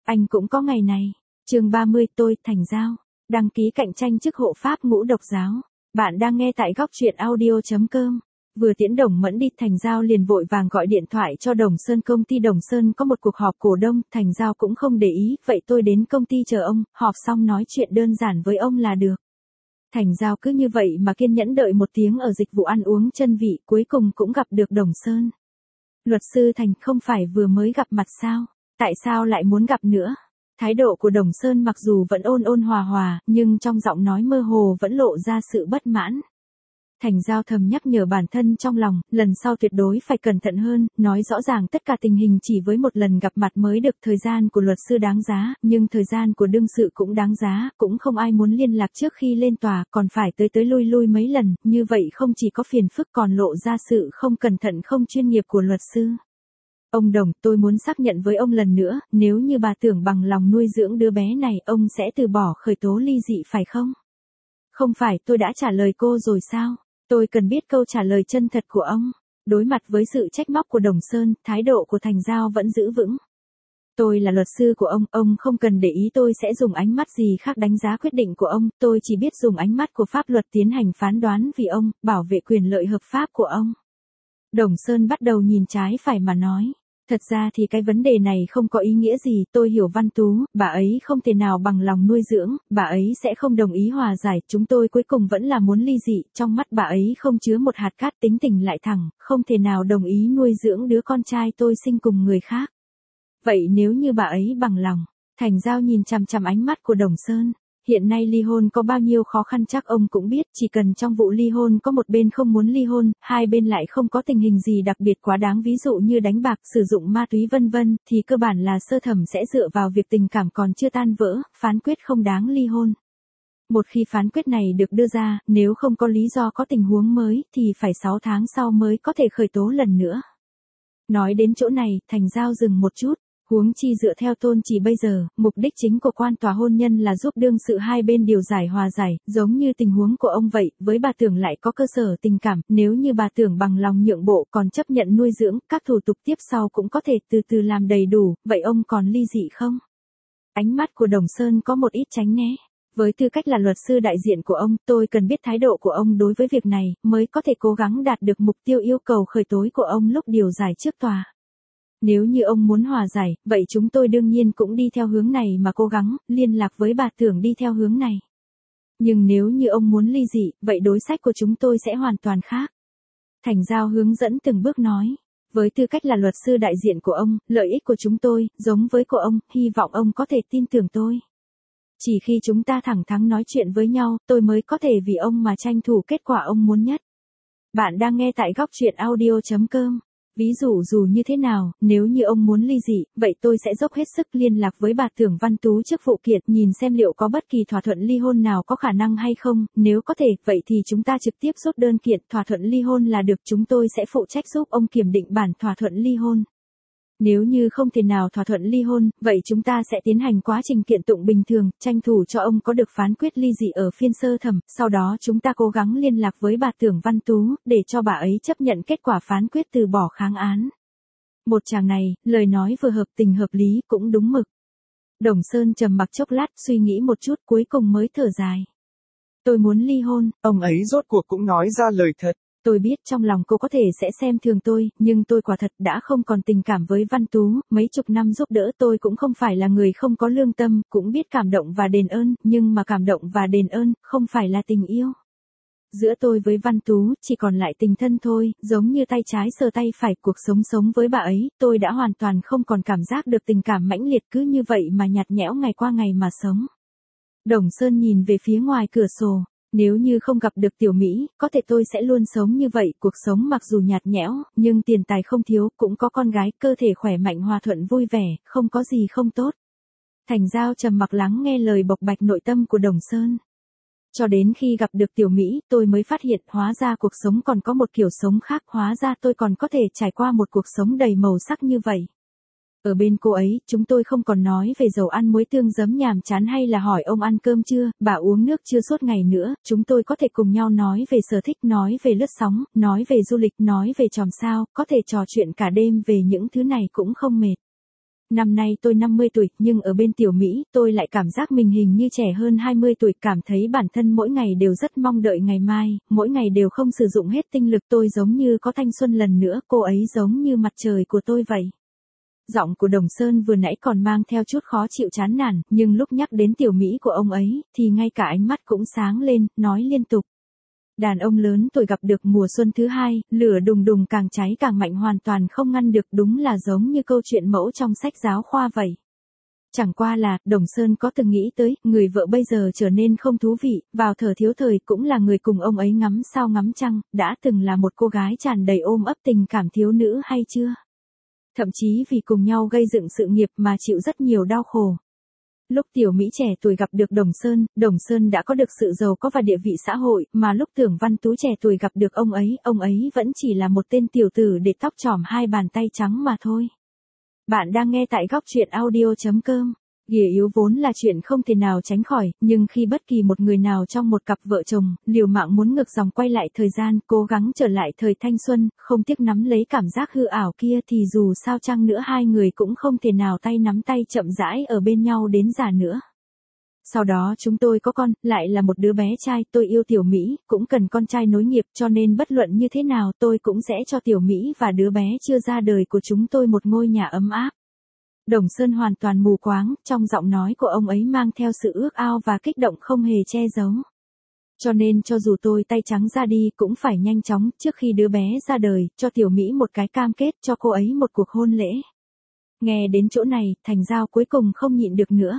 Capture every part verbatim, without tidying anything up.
Anh cũng có ngày này. Chương ba mươi, tôi, Thành Giao. Đăng ký cạnh tranh chức hộ pháp ngũ độc giáo. Bạn đang nghe tại góc truyện audio chấm com. Vừa tiễn Đồng Mẫn đi, Thành Giao liền vội vàng gọi điện thoại cho Đồng Sơn. Công ty Đồng Sơn có một cuộc họp cổ đông, Thành Giao cũng không để ý, vậy tôi đến công ty chờ ông, họp xong nói chuyện đơn giản với ông là được. Thành Giao cứ như vậy mà kiên nhẫn đợi một tiếng ở dịch vụ ăn uống chân vị, cuối cùng cũng gặp được Đồng Sơn. Luật sư Thành, không phải vừa mới gặp mặt sao? Tại sao lại muốn gặp nữa? Thái độ của Đồng Sơn mặc dù vẫn ôn ôn hòa hòa, nhưng trong giọng nói mơ hồ vẫn lộ ra sự bất mãn. Thành Giao thầm nhắc nhở bản thân trong lòng, lần sau tuyệt đối phải cẩn thận hơn, nói rõ ràng tất cả tình hình chỉ với một lần gặp mặt mới được. Thời gian của luật sư đáng giá, nhưng thời gian của đương sự cũng đáng giá, cũng không ai muốn liên lạc trước khi lên tòa, còn phải tới tới lui lui mấy lần, như vậy không chỉ có phiền phức còn lộ ra sự không cẩn thận không chuyên nghiệp của luật sư. Ông Đồng, tôi muốn xác nhận với ông lần nữa, nếu như bà tưởng bằng lòng nuôi dưỡng đứa bé này, ông sẽ từ bỏ khởi tố ly dị phải không? Không phải, tôi đã trả lời cô rồi sao? Tôi cần biết câu trả lời chân thật của ông. Đối mặt với sự trách móc của Đồng Sơn, thái độ của Thành Giao vẫn giữ vững. Tôi là luật sư của ông, ông không cần để ý tôi sẽ dùng ánh mắt gì khác đánh giá quyết định của ông, tôi chỉ biết dùng ánh mắt của pháp luật tiến hành phán đoán vì ông, bảo vệ quyền lợi hợp pháp của ông. Đồng Sơn bắt đầu nhìn trái phải mà nói. Thật ra thì cái vấn đề này không có ý nghĩa gì, tôi hiểu Văn Tú, bà ấy không thể nào bằng lòng nuôi dưỡng, bà ấy sẽ không đồng ý hòa giải, chúng tôi cuối cùng vẫn là muốn ly dị, trong mắt bà ấy không chứa một hạt cát, tính tình lại thẳng, không thể nào đồng ý nuôi dưỡng đứa con trai tôi sinh cùng người khác. Vậy nếu như bà ấy bằng lòng? Thành Giao nhìn chằm chằm ánh mắt của Đồng Sơn. Hiện nay ly hôn có bao nhiêu khó khăn chắc ông cũng biết, chỉ cần trong vụ ly hôn có một bên không muốn ly hôn, hai bên lại không có tình hình gì đặc biệt quá đáng ví dụ như đánh bạc, sử dụng ma túy vân vân, thì cơ bản là sơ thẩm sẽ dựa vào việc tình cảm còn chưa tan vỡ, phán quyết không đáng ly hôn. Một khi phán quyết này được đưa ra, nếu không có lý do có tình huống mới, thì phải sáu tháng sau mới có thể khởi tố lần nữa. Nói đến chỗ này, Thành Giao dừng một chút. Huống chi dựa theo tôn chỉ bây giờ, mục đích chính của quan tòa hôn nhân là giúp đương sự hai bên điều giải hòa giải, giống như tình huống của ông vậy, với bà Tưởng lại có cơ sở tình cảm, nếu như bà Tưởng bằng lòng nhượng bộ còn chấp nhận nuôi dưỡng, các thủ tục tiếp sau cũng có thể từ từ làm đầy đủ, vậy ông còn ly dị không? Ánh mắt của Đồng Sơn có một ít tránh né. Với tư cách là luật sư đại diện của ông, tôi cần biết thái độ của ông đối với việc này, mới có thể cố gắng đạt được mục tiêu yêu cầu khởi tố của ông lúc điều giải trước tòa. Nếu như ông muốn hòa giải, vậy chúng tôi đương nhiên cũng đi theo hướng này mà cố gắng, liên lạc với bà Tưởng đi theo hướng này. Nhưng nếu như ông muốn ly dị, vậy đối sách của chúng tôi sẽ hoàn toàn khác. Thành Giao hướng dẫn từng bước nói. Với tư cách là luật sư đại diện của ông, lợi ích của chúng tôi, giống với của ông, hy vọng ông có thể tin tưởng tôi. Chỉ khi chúng ta thẳng thắn nói chuyện với nhau, tôi mới có thể vì ông mà tranh thủ kết quả ông muốn nhất. Bạn đang nghe tại góc truyện audio chấm com. Ví dụ dù như thế nào, nếu như ông muốn ly dị, vậy tôi sẽ dốc hết sức liên lạc với bà Tưởng Văn Tú trước vụ kiện, nhìn xem liệu có bất kỳ thỏa thuận ly hôn nào có khả năng hay không, nếu có thể, vậy thì chúng ta trực tiếp rút đơn kiện, thỏa thuận ly hôn là được, chúng tôi sẽ phụ trách giúp ông kiểm định bản thỏa thuận ly hôn. Nếu như không thể nào thỏa thuận ly hôn, vậy chúng ta sẽ tiến hành quá trình kiện tụng bình thường, tranh thủ cho ông có được phán quyết ly dị ở phiên sơ thẩm, sau đó chúng ta cố gắng liên lạc với bà Tưởng Văn Tú, để cho bà ấy chấp nhận kết quả phán quyết từ bỏ kháng án. Một chàng này, lời nói vừa hợp tình hợp lý, cũng đúng mực. Đồng Sơn trầm mặc chốc lát, suy nghĩ một chút, cuối cùng mới thở dài. Tôi muốn ly hôn. Ông ấy rốt cuộc cũng nói ra lời thật. Tôi biết trong lòng cô có thể sẽ xem thường tôi, nhưng tôi quả thật đã không còn tình cảm với Văn Tú, mấy chục năm giúp đỡ tôi cũng không phải là người không có lương tâm, cũng biết cảm động và đền ơn, nhưng mà cảm động và đền ơn, không phải là tình yêu. Giữa tôi với Văn Tú, chỉ còn lại tình thân thôi, giống như tay trái sờ tay phải, cuộc sống sống với bà ấy, tôi đã hoàn toàn không còn cảm giác được tình cảm mãnh liệt, cứ như vậy mà nhạt nhẽo ngày qua ngày mà sống. Đồng Sơn nhìn về phía ngoài cửa sổ. Nếu như không gặp được Tiểu Mỹ, có thể tôi sẽ luôn sống như vậy, cuộc sống mặc dù nhạt nhẽo, nhưng tiền tài không thiếu, cũng có con gái, cơ thể khỏe mạnh hòa thuận vui vẻ, không có gì không tốt. Thành Giao trầm mặc lắng nghe lời bộc bạch nội tâm của Đồng Sơn. Cho đến khi gặp được Tiểu Mỹ, tôi mới phát hiện hóa ra cuộc sống còn có một kiểu sống khác, hóa ra tôi còn có thể trải qua một cuộc sống đầy màu sắc như vậy. Ở bên cô ấy, chúng tôi không còn nói về dầu ăn muối tương giấm nhàm chán hay là hỏi ông ăn cơm chưa, bà uống nước chưa suốt ngày nữa, chúng tôi có thể cùng nhau nói về sở thích, nói về lướt sóng, nói về du lịch, nói về chòm sao, có thể trò chuyện cả đêm về những thứ này cũng không mệt. Năm nay tôi năm mươi tuổi, nhưng ở bên Tiểu Mỹ, tôi lại cảm giác mình hình như trẻ hơn hai mươi tuổi, cảm thấy bản thân mỗi ngày đều rất mong đợi ngày mai, mỗi ngày đều không sử dụng hết tinh lực, tôi giống như có thanh xuân lần nữa, cô ấy giống như mặt trời của tôi vậy. Giọng của Đồng Sơn vừa nãy còn mang theo chút khó chịu chán nản, nhưng lúc nhắc đến Tiểu Mỹ của ông ấy, thì ngay cả ánh mắt cũng sáng lên, nói liên tục. Đàn ông lớn tuổi gặp được mùa xuân thứ hai, lửa đùng đùng càng cháy càng mạnh, hoàn toàn không ngăn được, đúng là giống như câu chuyện mẫu trong sách giáo khoa vậy. Chẳng qua là, Đồng Sơn có từng nghĩ tới, người vợ bây giờ trở nên không thú vị, vào thở thiếu thời cũng là người cùng ông ấy ngắm sao ngắm trăng, đã từng là một cô gái tràn đầy ôm ấp tình cảm thiếu nữ hay chưa? Thậm chí vì cùng nhau gây dựng sự nghiệp mà chịu rất nhiều đau khổ. Lúc Tiểu Mỹ trẻ tuổi gặp được Đồng Sơn, Đồng Sơn đã có được sự giàu có và địa vị xã hội, mà lúc Tưởng Văn Tú trẻ tuổi gặp được ông ấy, ông ấy vẫn chỉ là một tên tiểu tử để tóc chỏm hai bàn tay trắng mà thôi. Bạn đang nghe tại góc truyện audio chấm com. Ghẻ yếu vốn là chuyện không thể nào tránh khỏi, nhưng khi bất kỳ một người nào trong một cặp vợ chồng, liều mạng muốn ngược dòng quay lại thời gian, cố gắng trở lại thời thanh xuân, không tiếc nắm lấy cảm giác hư ảo kia thì dù sao chăng nữa hai người cũng không thể nào tay nắm tay chậm rãi ở bên nhau đến già nữa. Sau đó chúng tôi có con, lại là một đứa bé trai, tôi yêu Tiểu Mỹ, cũng cần con trai nối nghiệp, cho nên bất luận như thế nào tôi cũng sẽ cho Tiểu Mỹ và đứa bé chưa ra đời của chúng tôi một ngôi nhà ấm áp. Đồng Sơn hoàn toàn mù quáng, trong giọng nói của ông ấy mang theo sự ước ao và kích động không hề che giấu. Cho nên cho dù tôi tay trắng ra đi cũng phải nhanh chóng, trước khi đứa bé ra đời, cho Tiểu Mỹ một cái cam kết, cho cô ấy một cuộc hôn lễ. Nghe đến chỗ này, Thành Giao cuối cùng không nhịn được nữa.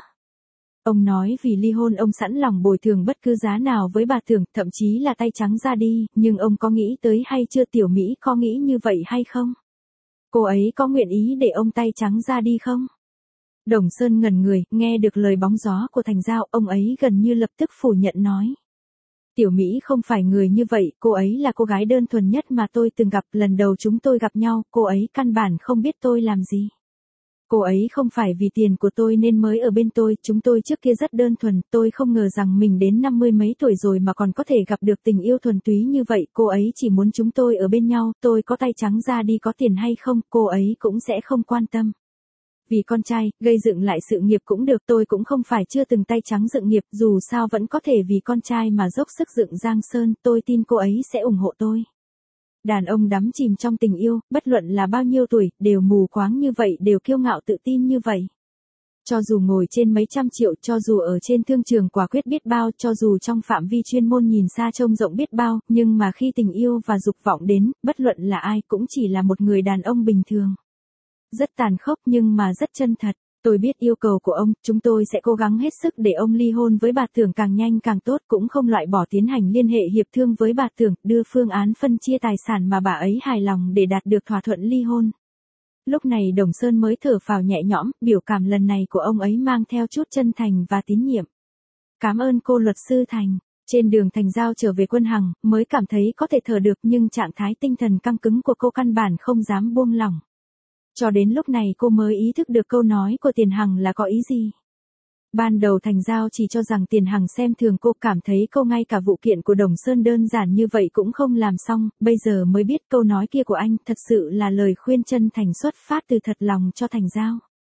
Ông nói vì ly hôn ông sẵn lòng bồi thường bất cứ giá nào với bà Tưởng, thậm chí là tay trắng ra đi, nhưng ông có nghĩ tới hay chưa, Tiểu Mỹ có nghĩ như vậy hay không? Cô ấy có nguyện ý để ông tay trắng ra đi không? Đồng Sơn ngẩn người, nghe được lời bóng gió của Thành Giao, ông ấy gần như lập tức phủ nhận nói. Tiểu Mỹ không phải người như vậy, cô ấy là cô gái đơn thuần nhất mà tôi từng gặp, lần đầu chúng tôi gặp nhau, cô ấy căn bản không biết tôi làm gì. Cô ấy không phải vì tiền của tôi nên mới ở bên tôi, chúng tôi trước kia rất đơn thuần, tôi không ngờ rằng mình đến năm mươi mấy tuổi rồi mà còn có thể gặp được tình yêu thuần túy như vậy, cô ấy chỉ muốn chúng tôi ở bên nhau, tôi có tay trắng ra đi có tiền hay không, cô ấy cũng sẽ không quan tâm. Vì con trai, gây dựng lại sự nghiệp cũng được, tôi cũng không phải chưa từng tay trắng dựng nghiệp, dù sao vẫn có thể vì con trai mà dốc sức dựng Giang Sơn, tôi tin cô ấy sẽ ủng hộ tôi. Đàn ông đắm chìm trong tình yêu, bất luận là bao nhiêu tuổi, đều mù quáng như vậy, đều kiêu ngạo tự tin như vậy. Cho dù ngồi trên mấy trăm triệu, cho dù ở trên thương trường quả quyết biết bao, cho dù trong phạm vi chuyên môn nhìn xa trông rộng biết bao, nhưng mà khi tình yêu và dục vọng đến, bất luận là ai cũng chỉ là một người đàn ông bình thường. Rất tàn khốc nhưng mà rất chân thật. Tôi biết yêu cầu của ông, chúng tôi sẽ cố gắng hết sức để ông ly hôn với bà Tưởng càng nhanh càng tốt, cũng không loại bỏ tiến hành liên hệ hiệp thương với bà Tưởng, đưa phương án phân chia tài sản mà bà ấy hài lòng để đạt được thỏa thuận ly hôn. Lúc này Đồng Sơn mới thở phào nhẹ nhõm, biểu cảm lần này của ông ấy mang theo chút chân thành và tín nhiệm. Cảm ơn cô luật sư Thành. Trên đường Thành Giao trở về Quân Hằng, mới cảm thấy có thể thở được, nhưng trạng thái tinh thần căng cứng của cô căn bản không dám buông lỏng. Cho đến lúc này cô mới ý thức được câu nói của Tiền Hằng là có ý gì. Ban đầu Thành Giao chỉ cho rằng Tiền Hằng xem thường cô, cảm thấy câu ngay cả vụ kiện của Đồng Sơn đơn giản như vậy cũng không làm xong, bây giờ mới biết câu nói kia của anh thật sự là lời khuyên chân thành xuất phát từ thật lòng cho Thành Giao.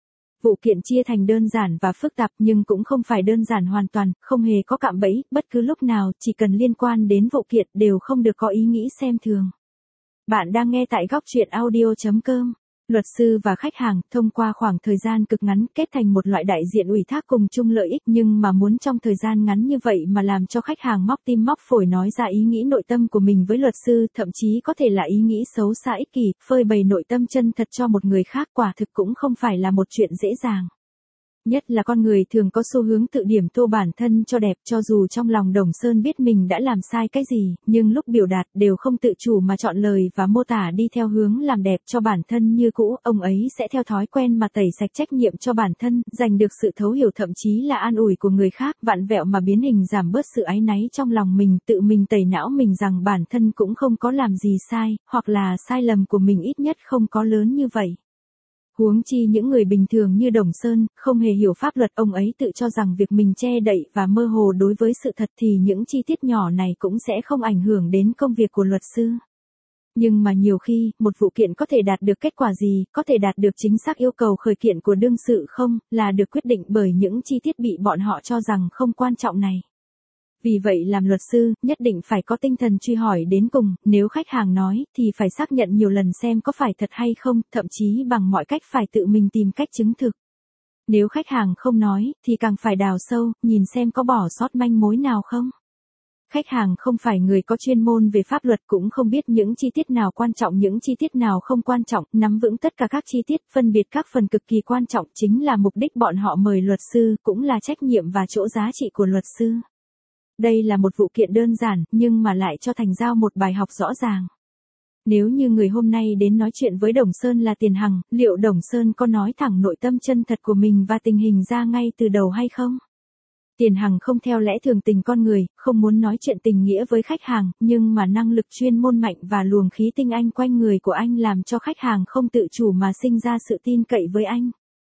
Vụ kiện chia thành đơn giản và phức tạp nhưng cũng không phải đơn giản hoàn toàn, không hề có cạm bẫy, bất cứ lúc nào chỉ cần liên quan đến vụ kiện đều không được có ý nghĩ xem thường. Bạn đang nghe tại góc truyện audio chấm com. Luật sư và khách hàng, thông qua khoảng thời gian cực ngắn, kết thành một loại đại diện ủy thác cùng chung lợi ích, nhưng mà muốn trong thời gian ngắn như vậy mà làm cho khách hàng móc tim móc phổi nói ra ý nghĩ nội tâm của mình với luật sư, thậm chí có thể là ý nghĩ xấu xa ích kỷ, phơi bày nội tâm chân thật cho một người khác, quả thực cũng không phải là một chuyện dễ dàng. Nhất là con người thường có xu hướng tự điểm tô bản thân cho đẹp, cho dù trong lòng Đồng Sơn biết mình đã làm sai cái gì, nhưng lúc biểu đạt đều không tự chủ mà chọn lời và mô tả đi theo hướng làm đẹp cho bản thân như cũ, ông ấy sẽ theo thói quen mà tẩy sạch trách nhiệm cho bản thân, giành được sự thấu hiểu thậm chí là an ủi của người khác, vặn vẹo mà biến hình giảm bớt sự áy náy trong lòng mình, tự mình tẩy não mình rằng bản thân cũng không có làm gì sai, hoặc là sai lầm của mình ít nhất không có lớn như vậy. Huống chi những người bình thường như Đồng Sơn, không hề hiểu pháp luật, ông ấy tự cho rằng việc mình che đậy và mơ hồ đối với sự thật thì những chi tiết nhỏ này cũng sẽ không ảnh hưởng đến công việc của luật sư. Nhưng mà nhiều khi, một vụ kiện có thể đạt được kết quả gì, có thể đạt được chính xác yêu cầu khởi kiện của đương sự không, là được quyết định bởi những chi tiết bị bọn họ cho rằng không quan trọng này. Vì vậy làm luật sư, nhất định phải có tinh thần truy hỏi đến cùng, nếu khách hàng nói, thì phải xác nhận nhiều lần xem có phải thật hay không, thậm chí bằng mọi cách phải tự mình tìm cách chứng thực. Nếu khách hàng không nói, thì càng phải đào sâu, nhìn xem có bỏ sót manh mối nào không. Khách hàng không phải người có chuyên môn về pháp luật, cũng không biết những chi tiết nào quan trọng những chi tiết nào không quan trọng, nắm vững tất cả các chi tiết, phân biệt các phần cực kỳ quan trọng chính là mục đích bọn họ mời luật sư, cũng là trách nhiệm và chỗ giá trị của luật sư. Đây là một vụ kiện đơn giản, nhưng mà lại cho Thành Giao một bài học rõ ràng. Nếu như người hôm nay đến nói chuyện với Đồng Sơn là Tiền Hằng, liệu Đồng Sơn có nói thẳng nội tâm chân thật của mình và tình hình ra ngay từ đầu hay không? Tiền Hằng không theo lẽ thường tình con người, không muốn nói chuyện tình nghĩa với khách hàng, nhưng mà năng lực chuyên môn mạnh và luồng khí tinh anh quanh người của anh làm cho khách hàng không tự chủ mà sinh ra sự tin cậy với anh.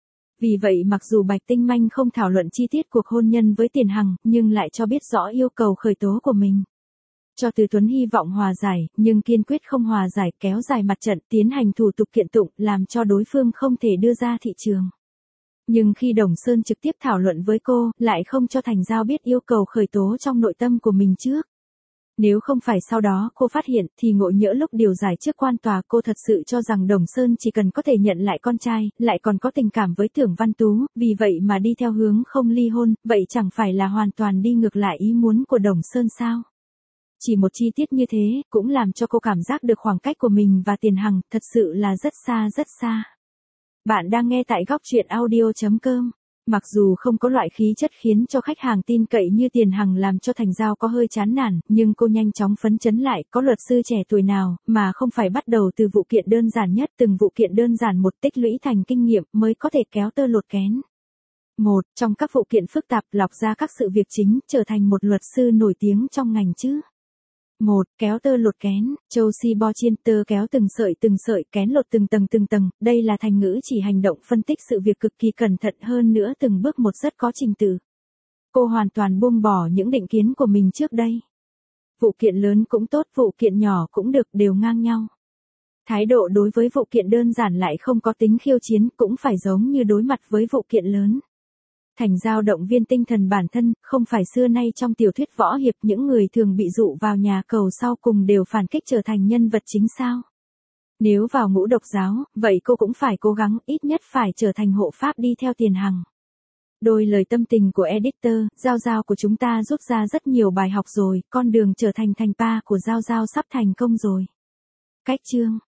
Vì vậy mặc dù Bạch Tinh Manh không thảo luận chi tiết cuộc hôn nhân với Tiền Hằng, nhưng lại cho biết rõ yêu cầu khởi tố của mình. Cho Từ Tuấn hy vọng hòa giải, nhưng kiên quyết không hòa giải, kéo dài mặt trận, tiến hành thủ tục kiện tụng, làm cho đối phương không thể đưa ra thị trường. Nhưng khi Đồng Sơn trực tiếp thảo luận với cô, lại không cho Thành Giao biết yêu cầu khởi tố trong nội tâm của mình trước. Nếu không phải sau đó cô phát hiện, thì ngộ nhỡ lúc điều giải trước quan tòa cô thật sự cho rằng Đồng Sơn chỉ cần có thể nhận lại con trai, lại còn có tình cảm với Tưởng Văn Tú, vì vậy mà đi theo hướng không ly hôn, vậy chẳng phải là hoàn toàn đi ngược lại ý muốn của Đồng Sơn sao? Chỉ một chi tiết như thế, cũng làm cho cô cảm giác được khoảng cách của mình và Tiền Hằng, thật sự là rất xa rất xa. Bạn đang nghe tại góc truyện audio chấm com. Mặc dù không có loại khí chất khiến cho khách hàng tin cậy như Tiền Hằng làm cho Thành Giao có hơi chán nản, nhưng cô nhanh chóng phấn chấn lại, có luật sư trẻ tuổi nào, mà không phải bắt đầu từ vụ kiện đơn giản nhất, từng vụ kiện đơn giản một tích lũy thành kinh nghiệm mới có thể kéo tơ lột kén. Một, trong các vụ kiện phức tạp lọc ra các sự việc chính, trở thành một luật sư nổi tiếng trong ngành chứ. Một, kéo tơ lột kén, châu si bo chiên tơ kéo từng sợi từng sợi kén lột từng tầng từng tầng, đây là thành ngữ chỉ hành động phân tích sự việc cực kỳ cẩn thận hơn nữa từng bước một rất có trình tự. Cô hoàn toàn buông bỏ những định kiến của mình trước đây. Vụ kiện lớn cũng tốt, vụ kiện nhỏ cũng được, đều ngang nhau. Thái độ đối với vụ kiện đơn giản lại không có tính khiêu chiến, cũng phải giống như đối mặt với vụ kiện lớn. Thành Giao động viên tinh thần bản thân, không phải xưa nay trong tiểu thuyết võ hiệp những người thường bị dụ vào nhà cầu sau cùng đều phản kích trở thành nhân vật chính sao? Nếu vào ngũ độc giáo, vậy cô cũng phải cố gắng, ít nhất phải trở thành hộ pháp đi theo Tiền Hằng. Đôi lời tâm tình của editor, Giao Giao của chúng ta rút ra rất nhiều bài học rồi, con đường trở thành thành pa của Giao Giao sắp thành công rồi. Cách chương